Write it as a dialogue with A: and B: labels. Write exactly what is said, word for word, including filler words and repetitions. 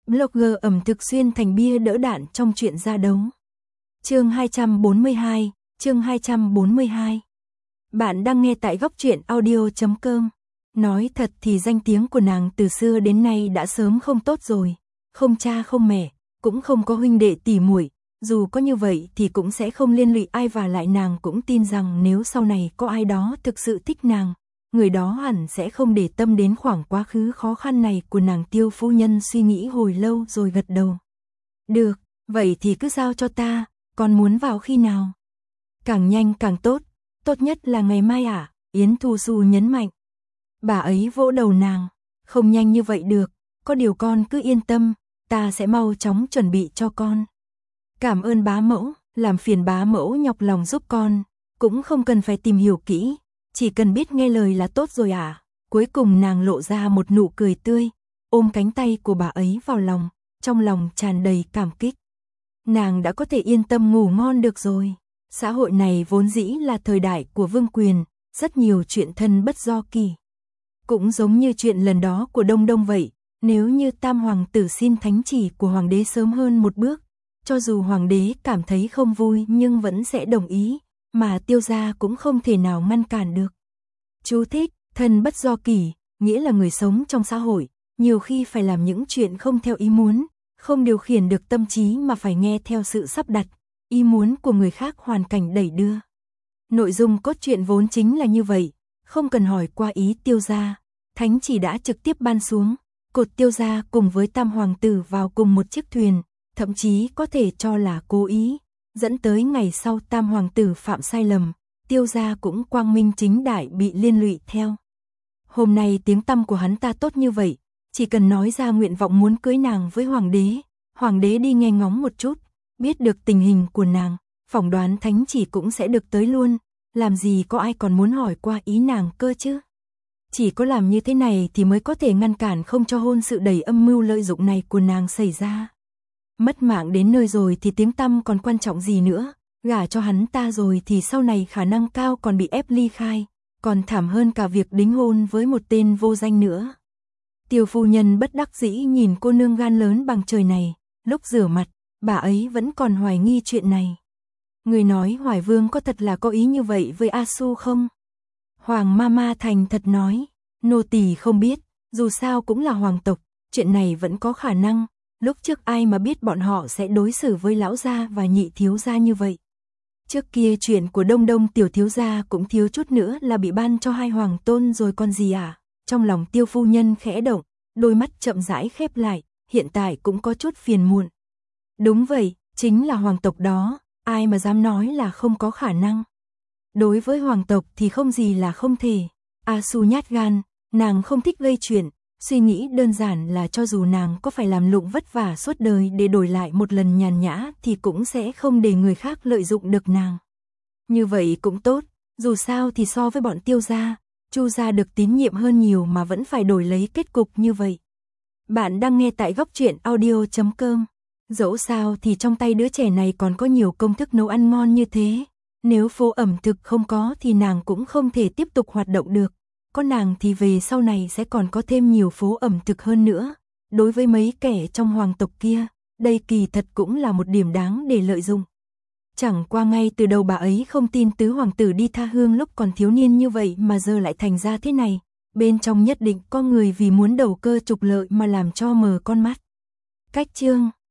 A: Blogger ẩm thực xuyên thành bia đỡ đạn trong chuyện ra đấu. Chương hai trăm bốn mươi hai, chương hai trăm bốn mươi hai. Bạn đang nghe tại góc truyện audio chấm com. Nói thật thì danh tiếng của nàng từ xưa đến nay đã sớm không tốt rồi, không cha không mẹ, cũng không có huynh đệ tỷ muội, dù có như vậy thì cũng sẽ không liên lụy ai, và lại nàng cũng tin rằng nếu sau này có ai đó thực sự thích nàng, người đó hẳn sẽ không để tâm đến khoảng quá khứ khó khăn này của nàng. Tiêu phu nhân suy nghĩ hồi lâu rồi gật đầu. Được, vậy thì cứ giao cho ta, con muốn vào khi nào? Càng nhanh càng tốt, tốt nhất là ngày mai ạ, à? Yến Thu Xu nhấn mạnh. Bà ấy vỗ đầu nàng, không nhanh như vậy được, có điều con cứ yên tâm, ta sẽ mau chóng chuẩn bị cho con. Cảm ơn bá mẫu, làm phiền bá mẫu nhọc lòng giúp con, cũng không cần phải tìm hiểu kỹ, chỉ cần biết nghe lời là tốt rồi à. Cuối cùng nàng lộ ra một nụ cười tươi, ôm cánh tay của bà ấy vào lòng, trong lòng tràn đầy cảm kích. Nàng đã có thể yên tâm ngủ ngon được rồi. Xã hội này vốn dĩ là thời đại của vương quyền, rất nhiều chuyện thân bất do kỳ. Cũng giống như chuyện lần đó của Đông Đông vậy, nếu như tam hoàng tử xin thánh chỉ của hoàng đế sớm hơn một bước, cho dù hoàng đế cảm thấy không vui nhưng vẫn sẽ đồng ý, mà Tiêu gia cũng không thể nào ngăn cản được. Chú thích, thân bất do kỳ, nghĩa là người sống trong xã hội, nhiều khi phải làm những chuyện không theo ý muốn, không điều khiển được tâm trí mà phải nghe theo sự sắp đặt, ý muốn của người khác, hoàn cảnh đẩy đưa. Nội dung cốt truyện vốn chính là như vậy, không cần hỏi qua ý Tiêu gia, thánh chỉ đã trực tiếp ban xuống, cột Tiêu gia cùng với tam hoàng tử vào cùng một chiếc thuyền, thậm chí có thể cho là cố ý, dẫn tới ngày sau tam hoàng tử phạm sai lầm, Tiêu gia cũng quang minh chính đại bị liên lụy theo. Hôm nay tiếng tăm của hắn ta tốt như vậy, chỉ cần nói ra nguyện vọng muốn cưới nàng với hoàng đế, hoàng đế đi nghe ngóng một chút, biết được tình hình của nàng, phỏng đoán thánh chỉ cũng sẽ được tới luôn, làm gì có ai còn muốn hỏi qua ý nàng cơ chứ. Chỉ có làm như thế này thì mới có thể ngăn cản không cho hôn sự đầy âm mưu lợi dụng này của nàng xảy ra. Mất mạng đến nơi rồi thì tiếng tăm còn quan trọng gì nữa, gả cho hắn ta rồi thì sau này khả năng cao còn bị ép ly khai, còn thảm hơn cả việc đính hôn với một tên vô danh nữa. Tiêu phu nhân bất đắc dĩ nhìn cô nương gan lớn bằng trời này, lúc rửa mặt, bà ấy vẫn còn hoài nghi chuyện này. Người nói Hoài Vương có thật là có ý như vậy với A Su không? Hoàng Mama thành thật nói, nô tỳ không biết, dù sao cũng là hoàng tộc, chuyện này vẫn có khả năng, lúc trước ai mà biết bọn họ sẽ đối xử với lão gia và nhị thiếu gia như vậy. Trước kia chuyện của Đông Đông tiểu thiếu gia cũng thiếu chút nữa là bị ban cho hai hoàng tôn rồi còn gì à? Trong lòng Tiêu phu nhân khẽ động, đôi mắt chậm rãi khép lại, hiện tại cũng có chút phiền muộn. Đúng vậy, chính là hoàng tộc đó, ai mà dám nói là không có khả năng. Đối với hoàng tộc thì không gì là không thể. A Su nhát gan, nàng không thích gây chuyện, suy nghĩ đơn giản là cho dù nàng có phải làm lụng vất vả suốt đời để đổi lại một lần nhàn nhã thì cũng sẽ không để người khác lợi dụng được nàng. Như vậy cũng tốt, dù sao thì so với bọn Tiêu gia, Chu gia được tín nhiệm hơn nhiều mà vẫn phải đổi lấy kết cục như vậy. Bạn đang nghe tại góc truyện audio chấm com. Dẫu sao thì trong tay đứa trẻ này còn có nhiều công thức nấu ăn ngon như thế, nếu phố ẩm thực không có thì nàng cũng không thể tiếp tục hoạt động được. Có nàng thì về sau này sẽ còn có thêm nhiều phố ẩm thực hơn nữa. Đối với mấy kẻ trong hoàng tộc kia, đây kỳ thật cũng là một điểm đáng để lợi dụng. Chẳng qua ngay từ đầu bà ấy không tin tứ hoàng tử đi tha hương lúc còn thiếu niên như vậy mà giờ lại thành ra thế này. Bên trong nhất định có người vì muốn đầu cơ trục lợi mà làm cho mờ con mắt. Cách chương